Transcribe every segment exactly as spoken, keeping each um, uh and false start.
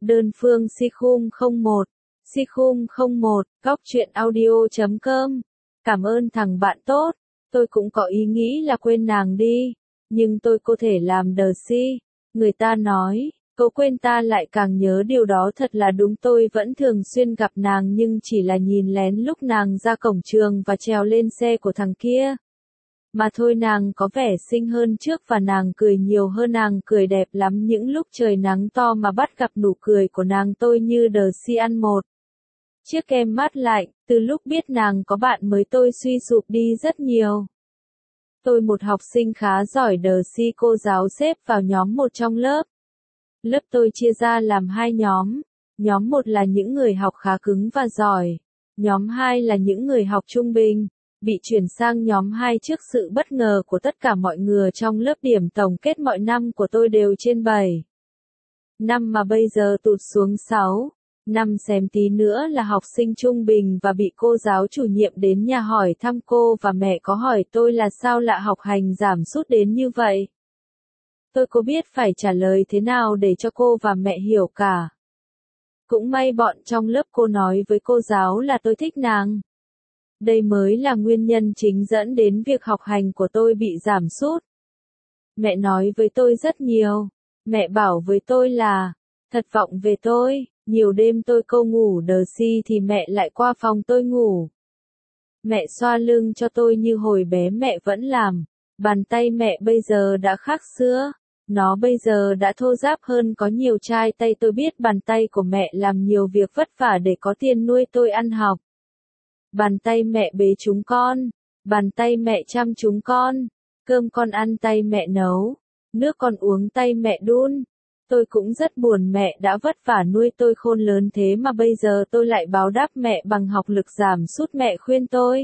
Đơn phương si khum không một, si khum không một, góc truyện audio chấm com. Cảm ơn thằng bạn tốt, tôi cũng có ý nghĩ là quên nàng đi, nhưng tôi có thể làm đờ si. Người ta nói, cậu quên ta lại càng nhớ, điều đó thật là đúng. Tôi vẫn thường xuyên gặp nàng nhưng chỉ là nhìn lén lúc nàng ra cổng trường và trèo lên xe của thằng kia. Mà thôi, nàng có vẻ xinh hơn trước và nàng cười nhiều hơn, nàng cười đẹp lắm. Những lúc trời nắng to mà bắt gặp nụ cười của nàng tôi như đờ si ăn một chiếc kem mát lạnh. Từ lúc biết nàng có bạn mới tôi suy sụp đi rất nhiều. Tôi một học sinh khá giỏi đờ si, cô giáo xếp vào nhóm một trong lớp. Lớp tôi chia ra làm hai nhóm. Nhóm một là những người học khá cứng và giỏi. Nhóm hai là những người học trung bình. Bị chuyển sang nhóm hai trước sự bất ngờ của tất cả mọi người trong lớp. Điểm tổng kết mọi năm của tôi đều trên bảy. Năm mà bây giờ tụt xuống sáu. Năm xém tí nữa là học sinh trung bình và bị cô giáo chủ nhiệm đến nhà hỏi thăm. Cô và mẹ có hỏi tôi là sao lạ học hành giảm sút đến như vậy. Tôi có biết phải trả lời thế nào để cho cô và mẹ hiểu cả. Cũng may bọn trong lớp cô nói với cô giáo là tôi thích nàng. Đây mới là nguyên nhân chính dẫn đến việc học hành của tôi bị giảm sút. Mẹ nói với tôi rất nhiều. Mẹ bảo với tôi là thật vọng về tôi. Nhiều đêm tôi câu ngủ đờ si thì mẹ lại qua phòng tôi ngủ. Mẹ xoa lưng cho tôi như hồi bé mẹ vẫn làm. Bàn tay mẹ bây giờ đã khác xưa. Nó bây giờ đã thô ráp hơn, có nhiều chai tay. Tôi biết bàn tay của mẹ làm nhiều việc vất vả để có tiền nuôi tôi ăn học. Bàn tay mẹ bế chúng con. Bàn tay mẹ chăm chúng con. Cơm con ăn tay mẹ nấu. Nước con uống tay mẹ đun. Tôi cũng rất buồn mẹ đã vất vả nuôi tôi khôn lớn thế mà bây giờ tôi lại báo đáp mẹ bằng học lực giảm sút. Mẹ khuyên tôi.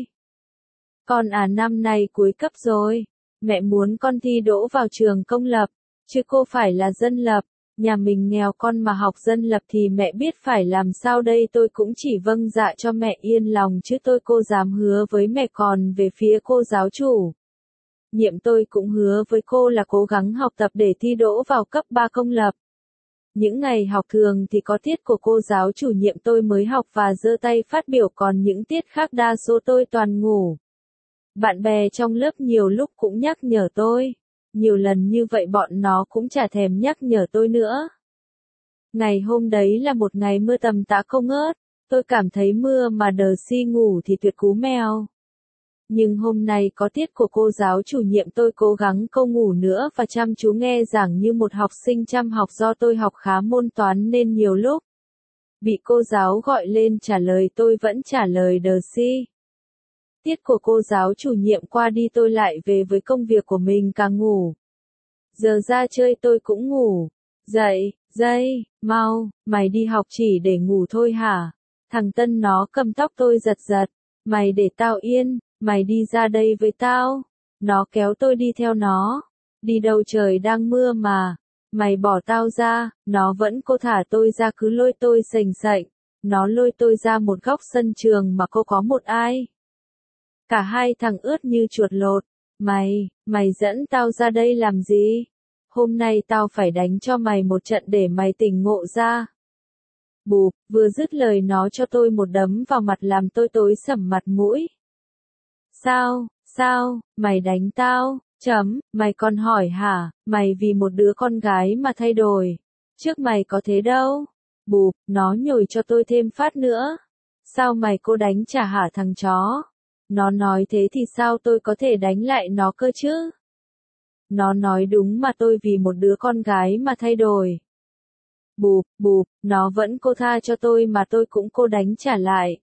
Con à, năm nay cuối cấp rồi. Mẹ muốn con thi đỗ vào trường công lập, chứ cô phải là dân lập. Nhà mình nghèo, con mà học dân lập thì mẹ biết phải làm sao đây. Tôi cũng chỉ vâng dạ cho mẹ yên lòng chứ tôi cô dám hứa với mẹ. Còn về phía cô giáo chủ nhiệm, tôi cũng hứa với cô là cố gắng học tập để thi đỗ vào cấp ba công lập. Những ngày học thường thì có tiết của cô giáo chủ nhiệm tôi mới học và giơ tay phát biểu, còn những tiết khác đa số tôi toàn ngủ. Bạn bè trong lớp nhiều lúc cũng nhắc nhở tôi. Nhiều lần như vậy bọn nó cũng chả thèm nhắc nhở tôi nữa. Ngày hôm đấy là một ngày mưa tầm tã không ngớt. Tôi cảm thấy mưa mà đờ si ngủ thì tuyệt cú mèo. Nhưng hôm nay có tiết của cô giáo chủ nhiệm, tôi cố gắng không ngủ nữa và chăm chú nghe giảng như một học sinh chăm học. Do tôi học khá môn toán nên nhiều lúc bị cô giáo gọi lên trả lời tôi vẫn trả lời đờ si. Tiết của cô giáo chủ nhiệm qua đi tôi lại về với công việc của mình, càng ngủ. Giờ ra chơi tôi cũng ngủ. Dậy, dậy, mau, mày đi học chỉ để ngủ thôi hả? Thằng Tân nó cầm tóc tôi giật giật. Mày để tao yên, mày đi ra đây với tao. Nó kéo tôi đi theo nó. Đi đâu, trời đang mưa mà. Mày bỏ tao ra. Nó vẫn cố thả tôi ra, cứ lôi tôi sềnh sệch. Nó lôi tôi ra một góc sân trường mà cô có một ai. Cả hai thằng ướt như chuột lột. Mày, mày dẫn tao ra đây làm gì? Hôm nay tao phải đánh cho mày một trận để mày tỉnh ngộ ra. Bụp, vừa dứt lời nó cho tôi một đấm vào mặt làm tôi tối sầm mặt mũi. Sao, sao, mày đánh tao, chấm, mày còn hỏi hả, mày vì một đứa con gái mà thay đổi. Trước mày có thế đâu. Bụp, nó nhồi cho tôi thêm phát nữa. Sao mày cô đánh trả hả thằng chó? Nó nói thế thì sao tôi có thể đánh lại nó cơ chứ? Nó nói đúng mà, tôi vì một đứa con gái mà thay đổi. Bụp, bụp, nó vẫn cô tha cho tôi mà tôi cũng cô đánh trả lại.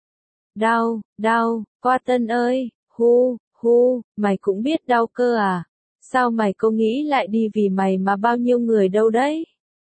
Đau, đau, qua Tân ơi, hu, hu, mày cũng biết đau cơ à? Sao mày cô nghĩ lại đi vì mày mà bao nhiêu người đâu đấy?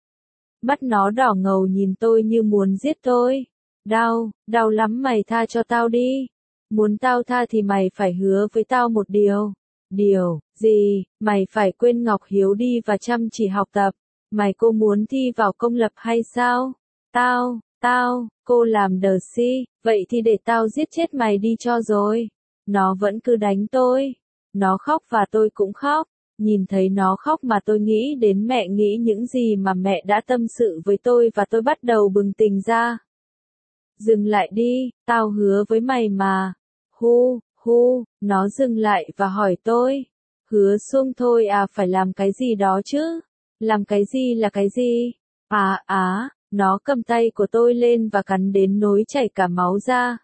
Mắt nó đỏ ngầu nhìn tôi như muốn giết tôi. Đau, đau lắm, mày tha cho tao đi. Muốn tao tha thì mày phải hứa với tao một điều. Điều, gì, mày phải quên Ngọc Hiếu đi và chăm chỉ học tập. Mày cô muốn thi vào công lập hay sao? Tao, tao, cô làm đờ si, vậy thì để tao giết chết mày đi cho rồi. Nó vẫn cứ đánh tôi. Nó khóc và tôi cũng khóc. Nhìn thấy nó khóc mà tôi nghĩ đến mẹ, nghĩ những gì mà mẹ đã tâm sự với tôi và tôi bắt đầu bừng tỉnh ra. Dừng lại đi, tao hứa với mày mà. Hu, hu, nó dừng lại và hỏi tôi. Hứa xuông thôi à, phải làm cái gì đó chứ? Làm cái gì là cái gì? À, á, nó cầm tay của tôi lên và cắn đến nỗi chảy cả máu ra.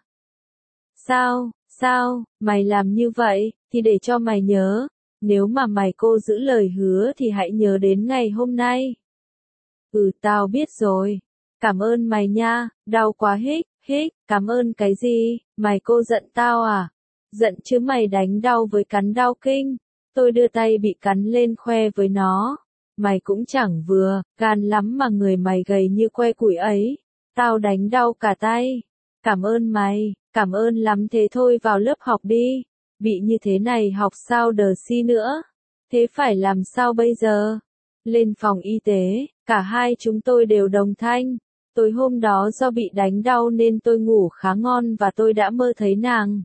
Sao, sao, mày làm như vậy, thì để cho mày nhớ. Nếu mà mày cô giữ lời hứa thì hãy nhớ đến ngày hôm nay. Ừ, tao biết rồi. Cảm ơn mày nha, đau quá hích, hích, cảm ơn cái gì, mày cô giận tao à? Giận chứ, mày đánh đau với cắn đau kinh. Tôi đưa tay bị cắn lên khoe với nó. Mày cũng chẳng vừa, gan lắm mà người mày gầy như que củi ấy. Tao đánh đau cả tay. Cảm ơn mày, cảm ơn lắm, thế thôi vào lớp học đi. Bị như thế này học sao đờ si nữa. Thế phải làm sao bây giờ? Lên phòng y tế, cả hai chúng tôi đều đồng thanh. Tối hôm đó do bị đánh đau nên tôi ngủ khá ngon và tôi đã mơ thấy nàng.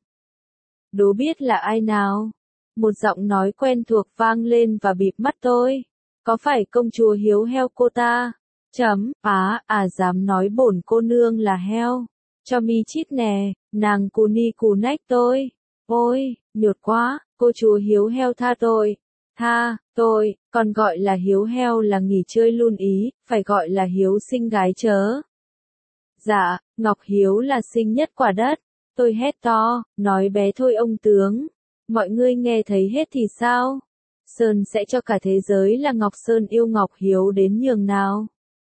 Đố biết là ai nào? Một giọng nói quen thuộc vang lên và bịp mắt tôi. Có phải công chúa Hiếu Heo cô ta? Chấm, á, à dám nói bổn cô nương là heo. Cho mi chít nè, nàng cù ni cù nách tôi. Ôi, nhột quá, cô chúa Hiếu Heo tha tôi. Tha, tôi, còn gọi là Hiếu Heo là nghỉ chơi luôn ý, phải gọi là Hiếu sinh gái chớ. Dạ, Ngọc Hiếu là xinh nhất quả đất. Tôi hét to, nói bé thôi ông tướng. Mọi người nghe thấy hết thì sao? Sơn sẽ cho cả thế giới là Ngọc Sơn yêu Ngọc Hiếu đến nhường nào.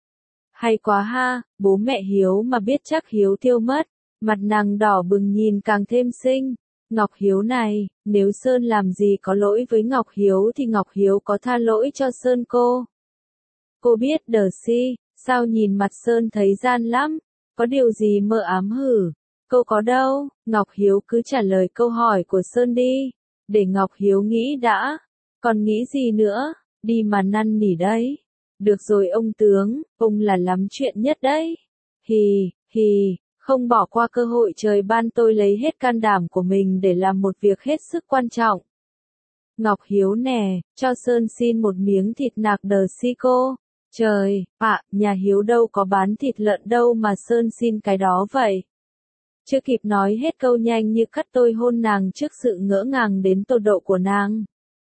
Hay quá ha, bố mẹ Hiếu mà biết chắc Hiếu tiêu mất. Mặt nàng đỏ bừng nhìn càng thêm xinh. Ngọc Hiếu này, nếu Sơn làm gì có lỗi với Ngọc Hiếu thì Ngọc Hiếu có tha lỗi cho Sơn cô. Cô biết đờ si, sao nhìn mặt Sơn thấy gian lắm, có điều gì mơ ám hử? Cô có đâu, Ngọc Hiếu cứ trả lời câu hỏi của Sơn đi, để Ngọc Hiếu nghĩ đã, còn nghĩ gì nữa, đi mà năn nỉ đấy. Được rồi ông tướng, ông là lắm chuyện nhất đấy. Hì, hì. Không bỏ qua cơ hội trời ban, tôi lấy hết can đảm của mình để làm một việc hết sức quan trọng. Ngọc Hiếu nè, cho Sơn xin một miếng thịt nạc đờ si cô. Trời, ạ, à, nhà Hiếu đâu có bán thịt lợn đâu mà Sơn xin cái đó vậy. Chưa kịp nói hết câu nhanh như cắt tôi hôn nàng trước sự ngỡ ngàng đến tột độ của nàng.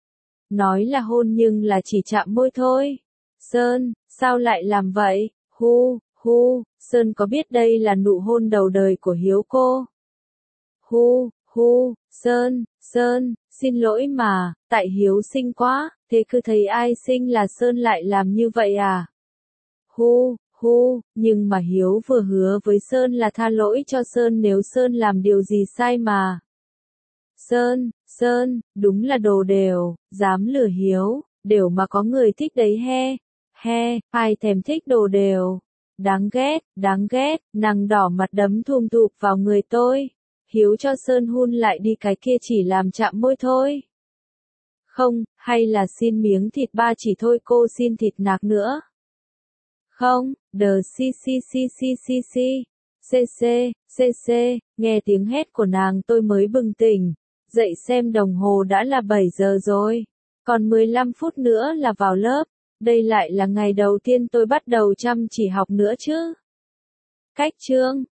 Nói là hôn nhưng là chỉ chạm môi thôi. Sơn, sao lại làm vậy? Hu. Hu, Sơn có biết đây là nụ hôn đầu đời của Hiếu cô? Hu, hu, Sơn, Sơn, xin lỗi mà, tại Hiếu xinh quá, thế cứ thấy ai xinh là Sơn lại làm như vậy à? Hu, hu, nhưng mà Hiếu vừa hứa với Sơn là tha lỗi cho Sơn nếu Sơn làm điều gì sai mà. Sơn, Sơn, đúng là đồ đều, dám lừa Hiếu, đều mà có người thích đấy he, he, ai thèm thích đồ đều. Đáng ghét, đáng ghét, nàng đỏ mặt đấm thùm thụp vào người tôi. Hiếu cho Sơn hun lại đi, cái kia chỉ làm chạm môi thôi. Không, hay là xin miếng thịt ba chỉ thôi, cô xin thịt nạc nữa. Không, đờ si si si si si si. Cc, cc, nghe tiếng hét của nàng tôi mới bừng tỉnh. Dậy xem đồng hồ đã là bảy giờ rồi. Còn mười lăm phút nữa là vào lớp. Đây lại là ngày đầu tiên tôi bắt đầu chăm chỉ học nữa chứ. Cách chương